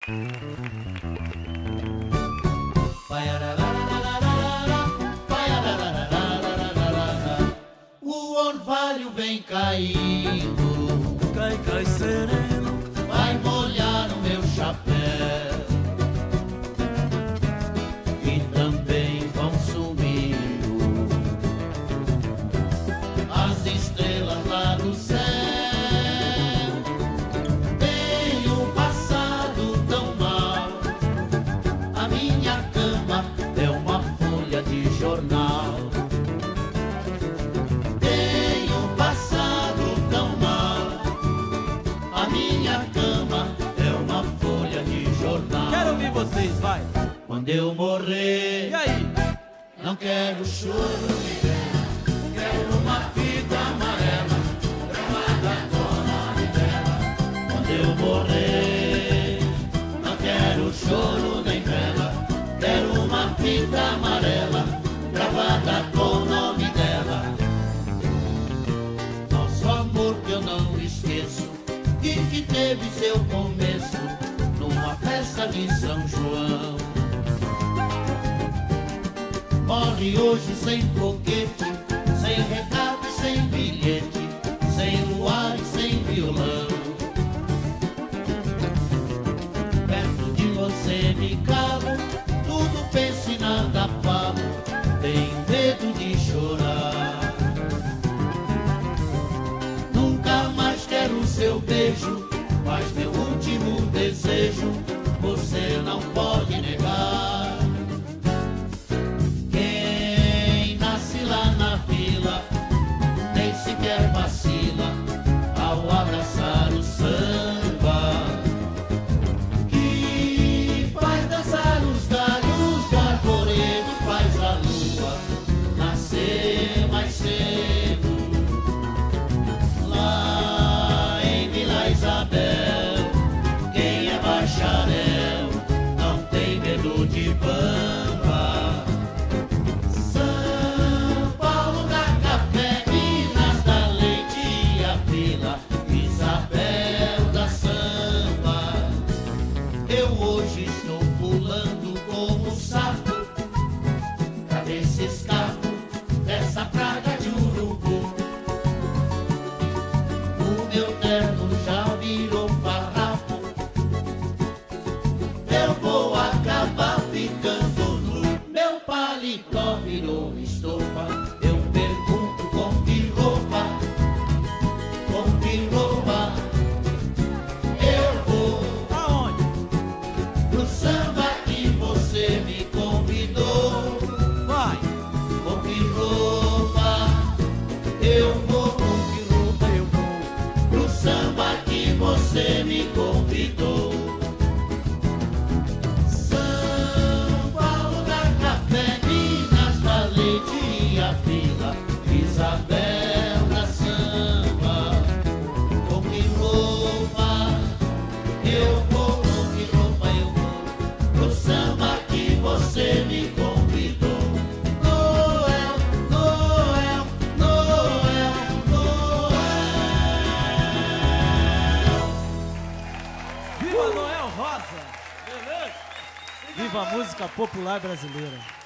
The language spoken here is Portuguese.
O orvalho vem caindo, cai, cai sereno, vai molhar o meu chapéu, e também vão sumindo as estrelas lá do céu. Tenho passado tão mal, a minha cama é uma folha de jornal. Quero ouvir vocês, vai. Quando eu morrer, E aí? não quero choro, quero uma fita amarela gravada com o nome dela. Quando eu morrer, não quero choro nem vela, quero uma fita amarela gravada com o nome dela. Nosso amor que eu não esqueço e que teve seu começo numa festa de São João. Morre hoje sem foguete, sem recado e sem bilhete, sem luar e sem violão. Perto de você me calo, tudo penso e nada falo, tenho medo de chorar. Nunca mais quero o seu beijo, mas meu último desejo você não pode negar. Quem nasce lá na vila nem sequer vacila ao abraçar o samba, que faz dançar os galhos do arvoredo, faz a lua nascer mais cedo. Lá em Vila Isabel, quem é bacharel não tem medo de bamba. São Paulo dá café, Minas dá leite e a Vila Isabel da samba. Eu hoje estou pulando como um sapo pra ver se escapo dessa praga de urubu. O meu terno já virou farrapo, eu vou acabar ficando nu. Meu paletó virou estopa, eu pergunto com que roupa, com que roupa eu vou Aonde? pro samba que você me convidou. Vai. Com que roupa eu vou, com que roupa eu vou pro samba que você me convidou. São Paulo dá café, Minas dá leite e a Vila Isabel da samba. Com que roupa eu vou, com que roupa eu vou pro samba que você me convidou. Noel, Noel, Noel, Noel. Viva Noel Rosa! Beleza? Viva a música popular brasileira!